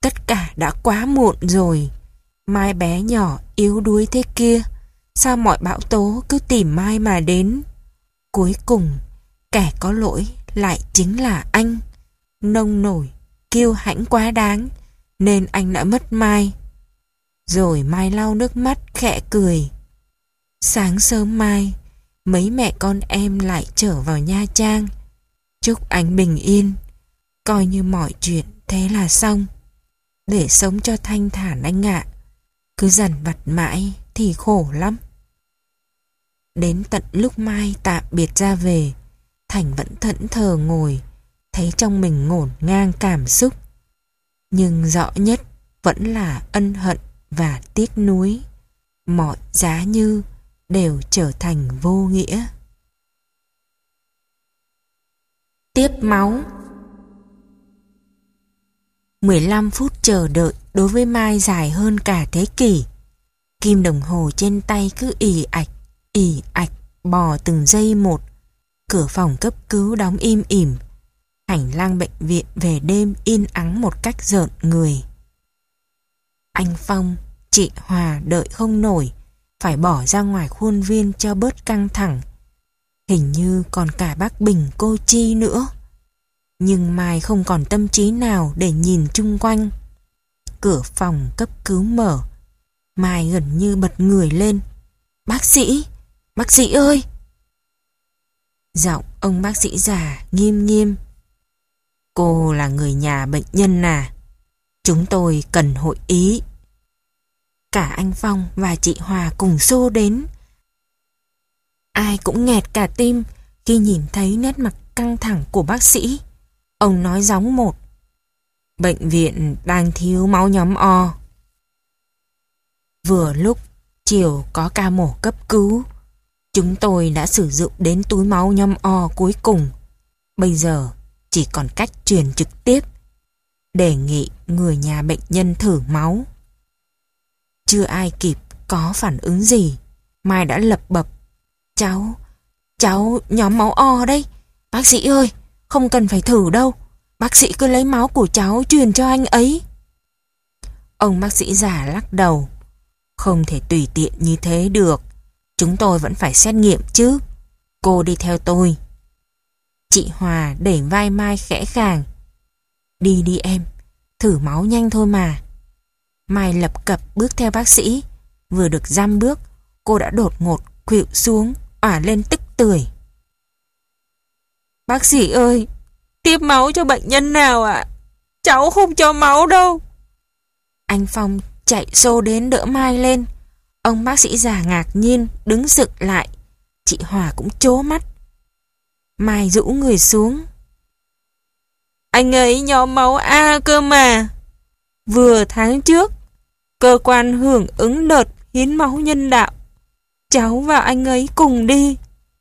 B: Tất cả đã quá muộn rồi. Mai bé nhỏ yếu đuối thế kia, sao mọi bão tố cứ tìm Mai mà đến. Cuối cùng, kẻ có lỗi lại chính là anh. Nông nổi, kiêu hãnh quá đáng, nên anh đã mất Mai. Rồi Mai lau nước mắt khẽ cười. Sáng sớm mai, mấy mẹ con em lại trở vào Nha Trang. Chúc anh bình yên. Coi như mọi chuyện thế là xong. Để sống cho thanh thản anh ạ. Cứ dằn vặt mãi thì khổ lắm. Đến tận lúc Mai tạm biệt ra về, Thành vẫn thẫn thờ ngồi, thấy trong mình ngổn ngang cảm xúc. Nhưng rõ nhất vẫn là ân hận và tiếc nuối. Mọi giá như đều trở thành vô nghĩa. Tiếp máu. mười lăm phút chờ đợi đối với Mai dài hơn cả thế kỷ. Kim đồng hồ trên tay cứ ì ạch, ì ạch, bò từng giây một. Cửa phòng cấp cứu đóng im ỉm. Hành lang bệnh viện về đêm yên ắng một cách rợn người. Anh Phong, chị Hòa đợi không nổi, phải bỏ ra ngoài khuôn viên cho bớt căng thẳng. Hình như còn cả bác Bình cô Chi nữa. Nhưng Mai không còn tâm trí nào để nhìn chung quanh. Cửa phòng cấp cứu mở. Mai gần như bật người lên. Bác sĩ, bác sĩ ơi! Giọng ông bác sĩ già nghiêm nghiêm. Cô là người nhà bệnh nhân à? Chúng tôi cần hội ý. Cả anh Phong và chị Hòa cùng xô đến. Ai cũng nghẹt cả tim khi nhìn thấy nét mặt căng thẳng của bác sĩ. Ông nói gióng một. Bệnh viện đang thiếu máu nhóm O. Vừa lúc chiều có ca mổ cấp cứu, chúng tôi đã sử dụng đến túi máu nhóm O cuối cùng. Bây giờ chỉ còn cách truyền trực tiếp. Đề nghị người nhà bệnh nhân thử máu. Chưa ai kịp có phản ứng gì, Mai đã lập bập. Cháu, cháu nhóm máu O đây. Bác sĩ ơi, không cần phải thử đâu. Bác sĩ cứ lấy máu của cháu truyền cho anh ấy. Ông bác sĩ già lắc đầu. Không thể tùy tiện như thế được. Chúng tôi vẫn phải xét nghiệm chứ. Cô đi theo tôi. Chị Hòa đẩy vai Mai khẽ khàng. Đi đi em, thử máu nhanh thôi mà. Mai lập cập bước theo bác sĩ. Vừa được dăm bước, cô đã đột ngột khuỵu xuống, òa lên tức tưởi. Bác sĩ ơi, tiếp máu cho bệnh nhân nào ạ? À? Cháu không cho máu đâu. Anh Phong chạy xô đến đỡ Mai lên. Ông bác sĩ già ngạc nhiên đứng dựng lại. Chị Hòa cũng trố mắt. Mai rũ người xuống. Anh ấy nhóm máu A cơ mà. Vừa tháng trước, cơ quan hưởng ứng đợt hiến máu nhân đạo. Cháu và anh ấy cùng đi.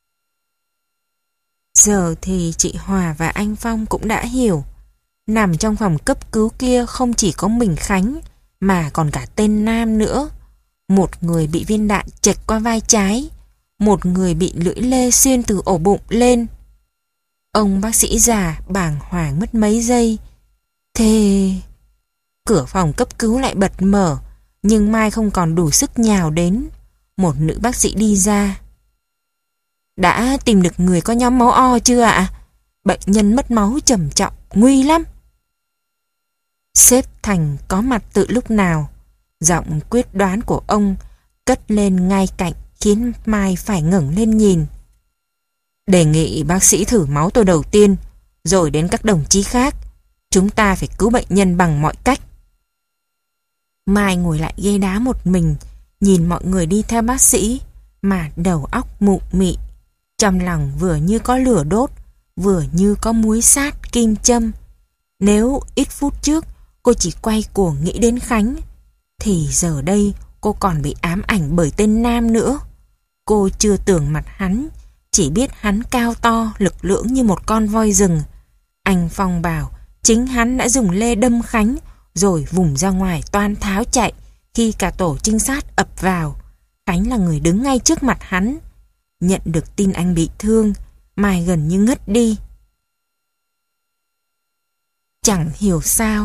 B: Giờ thì chị Hòa và anh Phong cũng đã hiểu. Nằm trong phòng cấp cứu kia không chỉ có mình Khánh, mà còn cả tên Nam nữa. Một người bị viên đạn chệch qua vai trái, một người bị lưỡi lê xuyên từ ổ bụng lên. Ông bác sĩ già bàng hoàng mất mấy giây. Thế... Cửa phòng cấp cứu lại bật mở, nhưng Mai không còn đủ sức nhào đến. Một nữ bác sĩ đi ra. Đã tìm được người có nhóm máu O chưa ạ? À? Bệnh nhân mất máu trầm trọng, nguy lắm. Sếp Thành có mặt từ lúc nào. Giọng quyết đoán của ông cất lên ngay cạnh khiến Mai phải ngẩng lên nhìn. Đề nghị bác sĩ thử máu tôi đầu tiên, rồi đến các đồng chí khác. Chúng ta phải cứu bệnh nhân bằng mọi cách. Mai ngồi lại ghế đá một mình, nhìn mọi người đi theo bác sĩ, mà đầu óc mụ mị. Trong lòng vừa như có lửa đốt, vừa như có muối sát, kim châm. Nếu ít phút trước cô chỉ quay cuồng nghĩ đến Khánh, thì giờ đây cô còn bị ám ảnh bởi tên Nam nữa. Cô chưa tưởng mặt hắn, chỉ biết hắn cao to, lực lưỡng như một con voi rừng. Anh Phong bảo chính hắn đã dùng lê đâm Khánh, rồi vùng ra ngoài toan tháo chạy khi cả tổ trinh sát ập vào. Khánh là người đứng ngay trước mặt hắn. Nhận được tin anh bị thương, Mai gần như ngất đi. Chẳng hiểu sao,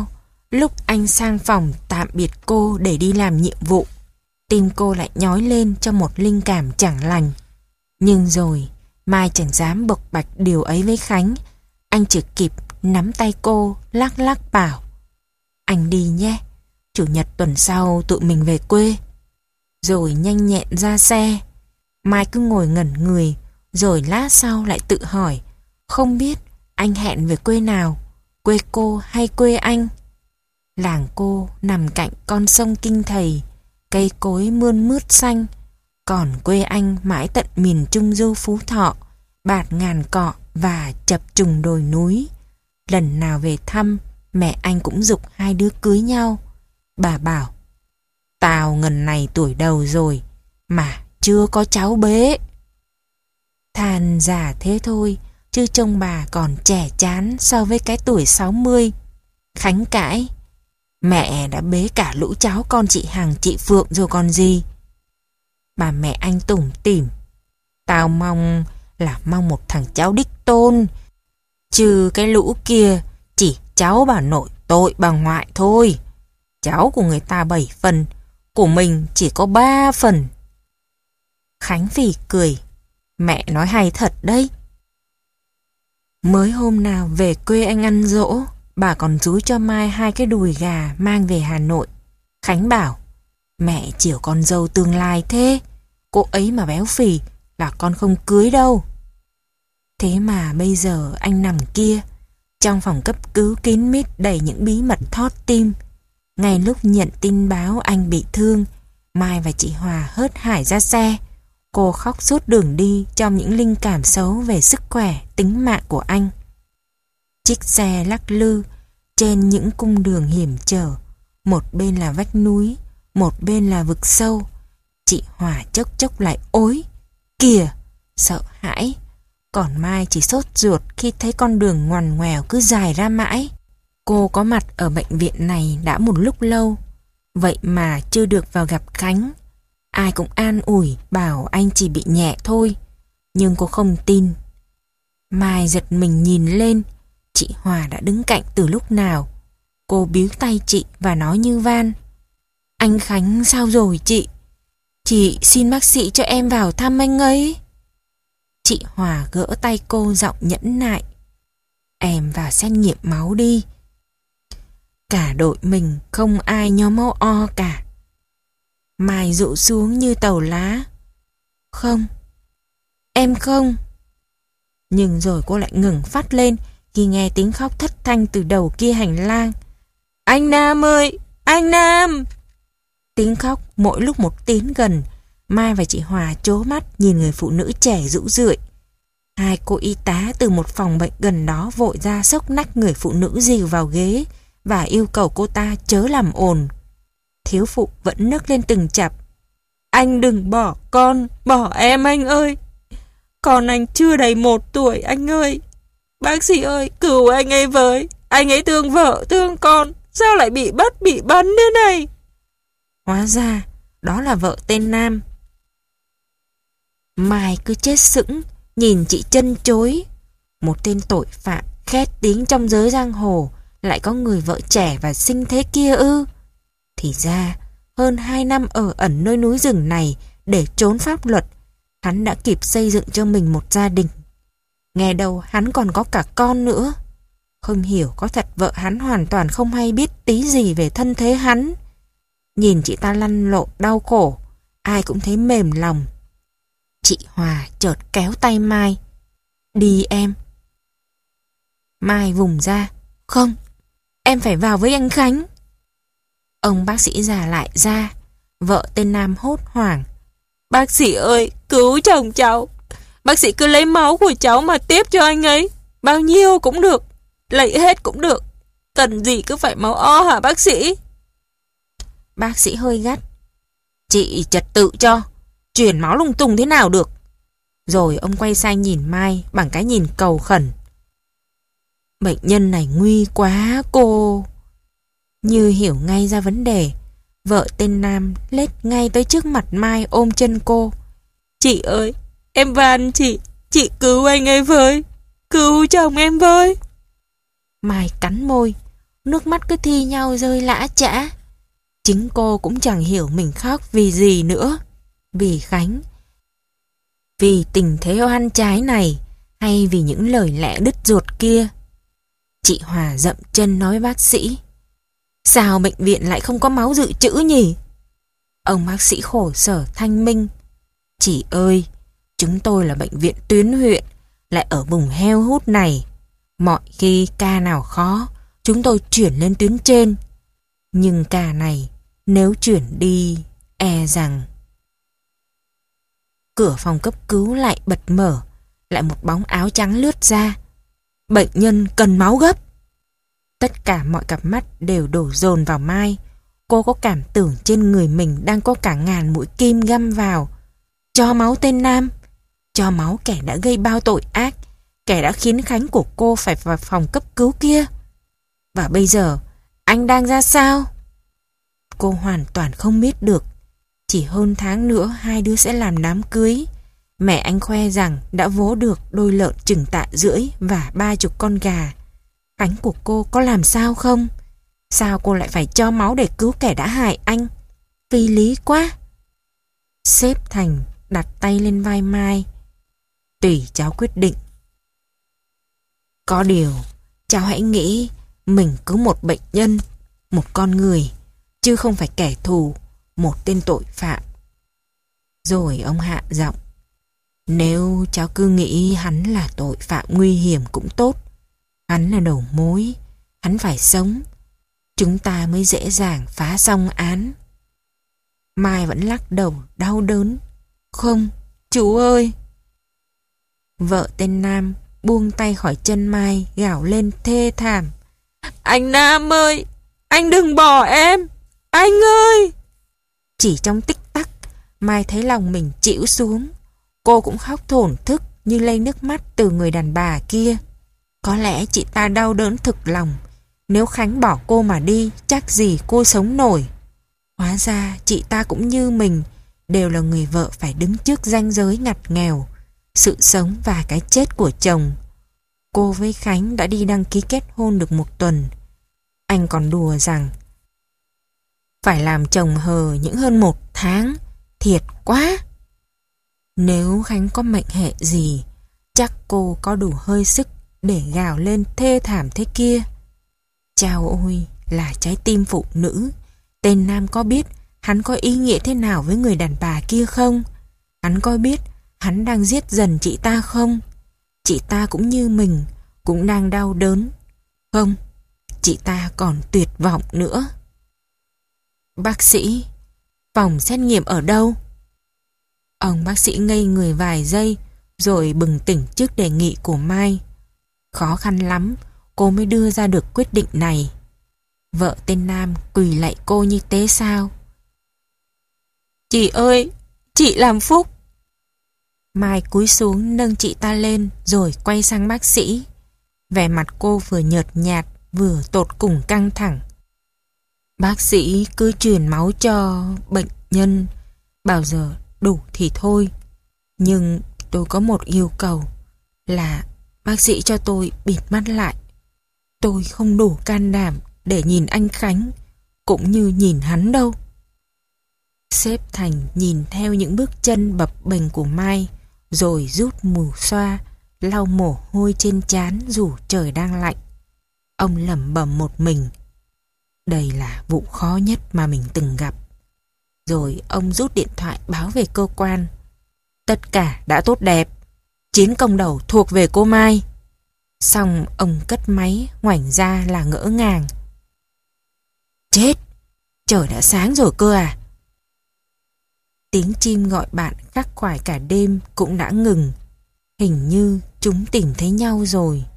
B: Lúc anh sang phòng tạm biệt cô để đi làm nhiệm vụ, tim cô lại nhói lên cho một linh cảm chẳng lành. Nhưng rồi, Mai chẳng dám bộc bạch điều ấy với Khánh. Anh chỉ kịp nắm tay cô, lắc lắc bảo: anh đi nhé, chủ nhật tuần sau tụi mình về quê. Rồi nhanh nhẹn ra xe. Mai cứ ngồi ngẩn người, rồi lát sau lại tự hỏi, không biết anh hẹn về quê nào, quê cô hay quê anh. Làng cô nằm cạnh con sông Kinh Thầy, cây cối mươn mướt xanh. Còn quê anh mãi tận miền Trung Du Phú Thọ, bạt ngàn cọ và chập trùng đồi núi. Lần nào về thăm, mẹ anh cũng giục hai đứa cưới nhau. Bà bảo: tao ngần này tuổi đầu rồi mà chưa có cháu bế. Than già thế thôi, chứ trông bà còn trẻ chán so với cái tuổi sáu mươi. Khánh cãi: mẹ đã bế cả lũ cháu con chị Hằng chị Phượng rồi còn gì. Bà mẹ anh tủm tỉm: tao mong là mong một thằng cháu đích tôn, chứ cái lũ kia chỉ cháu bà nội tội bà ngoại thôi. Cháu của người ta bảy phần, của mình chỉ có ba phần. Khánh phì cười: mẹ nói hay thật đấy. Mới hôm nào về quê anh ăn giỗ, bà còn dúi cho Mai hai cái đùi gà mang về Hà Nội. Khánh bảo: mẹ chiều con dâu tương lai thế, cô ấy mà béo phì là con không cưới đâu. Thế mà bây giờ anh nằm kia, trong phòng cấp cứu kín mít đầy những bí mật thót tim. Ngay lúc nhận tin báo anh bị thương, Mai và chị Hòa hớt hải ra xe. Cô khóc suốt đường đi trong những linh cảm xấu về sức khỏe, tính mạng của anh. Chiếc xe lắc lư trên những cung đường hiểm trở. Một bên là vách núi, một bên là vực sâu. Chị Hòa chốc chốc lại ối: kìa, sợ hãi. Còn Mai chỉ sốt ruột khi thấy con đường ngoằn ngoèo cứ dài ra mãi. Cô có mặt ở bệnh viện này đã một lúc lâu, vậy mà chưa được vào gặp Khánh. Ai cũng an ủi bảo anh chỉ bị nhẹ thôi, nhưng cô không tin. Mai giật mình nhìn lên, chị Hòa đã đứng cạnh từ lúc nào. Cô bíu tay chị và nói như van: anh Khánh sao rồi chị? Chị xin bác sĩ cho em vào thăm anh ấy. Chị Hòa gỡ tay cô, giọng nhẫn nại: em vào xét nghiệm máu đi. Cả đội mình không ai nhóm máu O cả. Mai dụ xuống như tàu lá: không, em không. Nhưng rồi cô lại ngừng phát lên khi nghe tiếng khóc thất thanh từ đầu kia hành lang: anh Nam ơi, anh Nam! Tiếng khóc mỗi lúc một tiến gần. Mai và chị Hòa trố mắt nhìn người phụ nữ trẻ rũ rượi. Hai cô y tá từ một phòng bệnh gần đó vội ra xốc nách người phụ nữ dìu vào ghế và yêu cầu cô ta chớ làm ồn. Thiếu phụ vẫn nấc lên từng chập: anh đừng bỏ con, bỏ em anh ơi. Con anh chưa đầy một tuổi anh ơi. Bác sĩ ơi, cứu anh ấy với. Anh ấy thương vợ, thương con, sao lại bị bắt, bị bắn thế này? Hóa ra, đó là vợ tên Nam. Mai cứ chết sững, nhìn chị chân chối. Một tên tội phạm khét tiếng trong giới giang hồ lại có người vợ trẻ và xinh thế kia ư? Thì ra, hơn hai năm ở ẩn nơi núi rừng này để trốn pháp luật, hắn đã kịp xây dựng cho mình một gia đình. Nghe đâu hắn còn có cả con nữa. Không hiểu có thật vợ hắn hoàn toàn không hay biết tí gì về thân thế hắn. Nhìn chị ta lăn lộn đau khổ, ai cũng thấy mềm lòng. Chị Hòa chợt kéo tay Mai: đi em. Mai vùng ra: không, em phải vào với anh Khánh. Ông bác sĩ già lại ra. Vợ tên Nam hốt hoảng: bác sĩ ơi, cứu chồng cháu. Bác sĩ cứ lấy máu của cháu mà tiếp cho anh ấy. Bao nhiêu cũng được, lấy hết cũng được. Cần gì cứ phải máu O hả bác sĩ? Bác sĩ hơi gắt: chị trật tự cho, chuyển máu lung tung thế nào được. Rồi ông quay sang nhìn Mai bằng cái nhìn cầu khẩn: bệnh nhân này nguy quá cô. Như hiểu ngay ra vấn đề, vợ tên Nam lết ngay tới trước mặt Mai ôm chân cô: chị ơi, em van chị, chị cứu anh ấy với, cứu chồng em với. Mai cắn môi, nước mắt cứ thi nhau rơi lã chã. Chính cô cũng chẳng hiểu mình khóc vì gì nữa. Vì Khánh, vì tình thế oan trái này, hay vì những lời lẽ đứt ruột kia. Chị Hòa dậm chân nói bác sĩ: sao bệnh viện lại không có máu dự trữ nhỉ? Ông bác sĩ khổ sở thanh minh: chị ơi, chúng tôi là bệnh viện tuyến huyện, lại ở vùng heo hút này. Mọi khi ca nào khó, chúng tôi chuyển lên tuyến trên. Nhưng ca này, nếu chuyển đi, e rằng... Cửa phòng cấp cứu lại bật mở, lại một bóng áo trắng lướt ra. Bệnh nhân cần máu gấp. Tất cả mọi cặp mắt đều đổ dồn vào Mai. Cô có cảm tưởng trên người mình đang có cả ngàn mũi kim găm vào. Cho máu tên Nam, cho máu kẻ đã gây bao tội ác, kẻ đã khiến Khánh của cô phải vào phòng cấp cứu kia. Và bây giờ, anh đang ra sao? Cô hoàn toàn không biết được. Chỉ hơn tháng nữa hai đứa sẽ làm đám cưới. Mẹ anh khoe rằng đã vố được đôi lợn chừng tạ rưỡi và ba chục con gà. Khánh của cô có làm sao không? Sao cô lại phải cho máu để cứu kẻ đã hại anh? Phi lý quá. Sếp Thành đặt tay lên vai Mai. Tùy cháu quyết định. Có điều, cháu hãy nghĩ mình cứ một bệnh nhân, một con người, chứ không phải kẻ thù, một tên tội phạm. Rồi ông hạ giọng: nếu cháu cứ nghĩ hắn là tội phạm nguy hiểm cũng tốt. Hắn là đầu mối, hắn phải sống, chúng ta mới dễ dàng phá xong án. Mai vẫn lắc đầu đau đớn. Không, chú ơi. Vợ tên Nam buông tay khỏi chân Mai, gào lên thê thảm: anh Nam ơi, anh đừng bỏ em, anh ơi. Chỉ trong tích tắc, Mai thấy lòng mình chịu xuống. Cô cũng khóc thổn thức như lây nước mắt từ người đàn bà kia. Có lẽ chị ta đau đớn thực lòng. Nếu Khánh bỏ cô mà đi, chắc gì cô sống nổi. Hóa ra chị ta cũng như mình, đều là người vợ phải đứng trước ranh giới ngặt nghèo, sự sống và cái chết của chồng. Cô với Khánh đã đi đăng ký kết hôn được một tuần. Anh còn đùa rằng phải làm chồng hờ những hơn một tháng, thiệt quá. Nếu Khánh có mệnh hệ gì, chắc cô có đủ hơi sức để gào lên thê thảm thế kia. Chao ôi, là trái tim phụ nữ. Tên Nam có biết hắn có ý nghĩa thế nào với người đàn bà kia không? Hắn có biết hắn đang giết dần chị ta không? Chị ta cũng như mình, cũng đang đau đớn. Không, chị ta còn tuyệt vọng nữa. Bác sĩ, phòng xét nghiệm ở đâu? Ông bác sĩ ngây người vài giây, rồi bừng tỉnh trước đề nghị của Mai. Khó khăn lắm, cô mới đưa ra được quyết định này. Vợ tên Nam quỳ lạy cô như tế sao. Chị ơi, chị làm phúc. Mai cúi xuống nâng chị ta lên, rồi quay sang bác sĩ. Vẻ mặt cô vừa nhợt nhạt, vừa tột cùng căng thẳng. Bác sĩ cứ truyền máu cho bệnh nhân, bao giờ đủ thì thôi. Nhưng tôi có một yêu cầu, là bác sĩ cho tôi bịt mắt lại. Tôi không đủ can đảm để nhìn anh Khánh, cũng như nhìn hắn đâu. Sếp Thành nhìn theo những bước chân bập bềnh của Mai, rồi rút mù xoa, lau mồ hôi trên trán dù trời đang lạnh. Ông lẩm bẩm một mình: đây là vụ khó nhất mà mình từng gặp. Rồi ông rút điện thoại báo về cơ quan. Tất cả đã tốt đẹp, chiến công đầu thuộc về cô Mai. Xong ông cất máy, ngoảnh ra là ngỡ ngàng. Chết, trời đã sáng rồi cơ à? Tiếng chim gọi bạn khắc khoải cả đêm cũng đã ngừng. Hình như chúng tìm thấy nhau rồi.